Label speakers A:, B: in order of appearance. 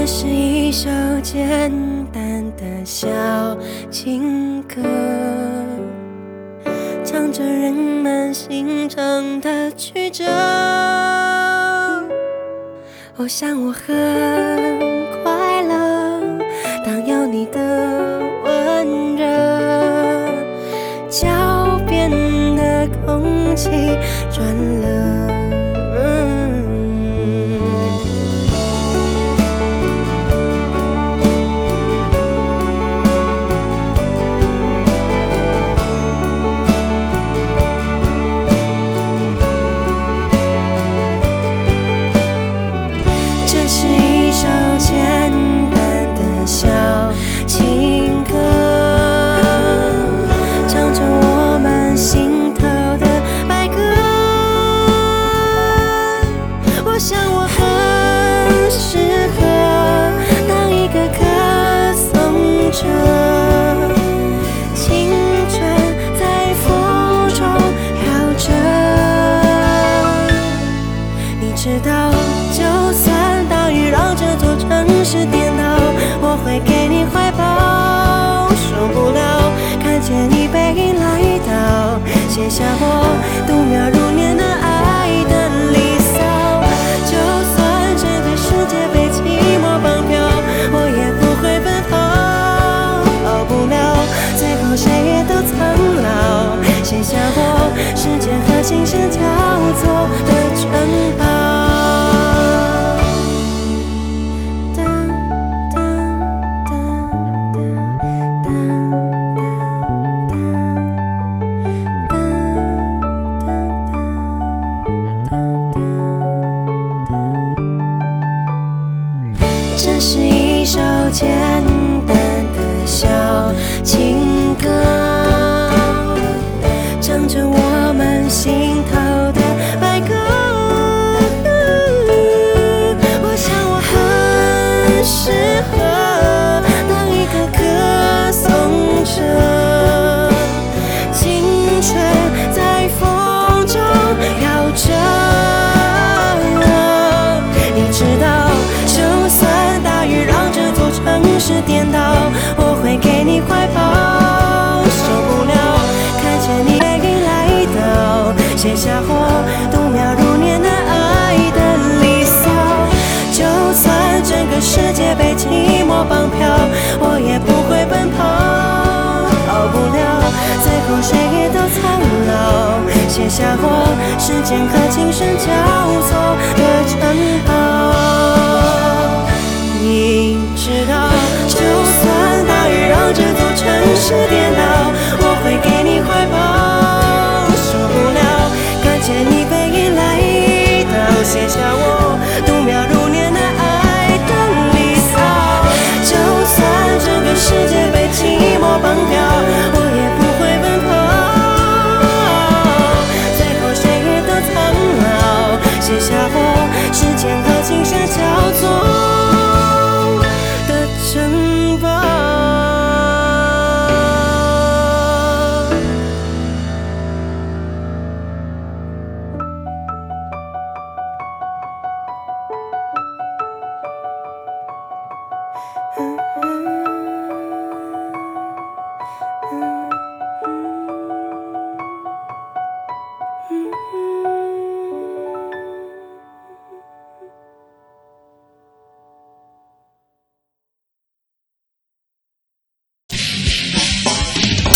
A: 是一首简单的小情歌，唱着人们心肠的曲折。我想我很快乐，当有你的温热，脚边的空气转了。这是一首简单的小情歌，唱着我们心头的白鸽。我想我很适合当一个歌颂者，青春在风中飘着。你知道，就算大雨让这座城市颠倒，我会给你怀抱。受不了看见你背影来到，写下我度秒如年的爱的离骚。就算整个世界被寂寞绑票，我也不会奔跑。逃不了，最后谁也都苍老，写下我时间和琴声交错的城堡。这是一首简单的小情歌，唱着我们心头的白鸽。我想我很适合当一个歌颂者，青春在风中飘着。你知道，就算大雨让这座城市颠倒，我会给你怀抱。受不了看见你背影来到，写下我度秒如年的爱的离骚。就算整个世界被寂寞绑票，我也不会奔跑。逃不了，最后谁也都苍老，写下我时间和琴声交错的城堡。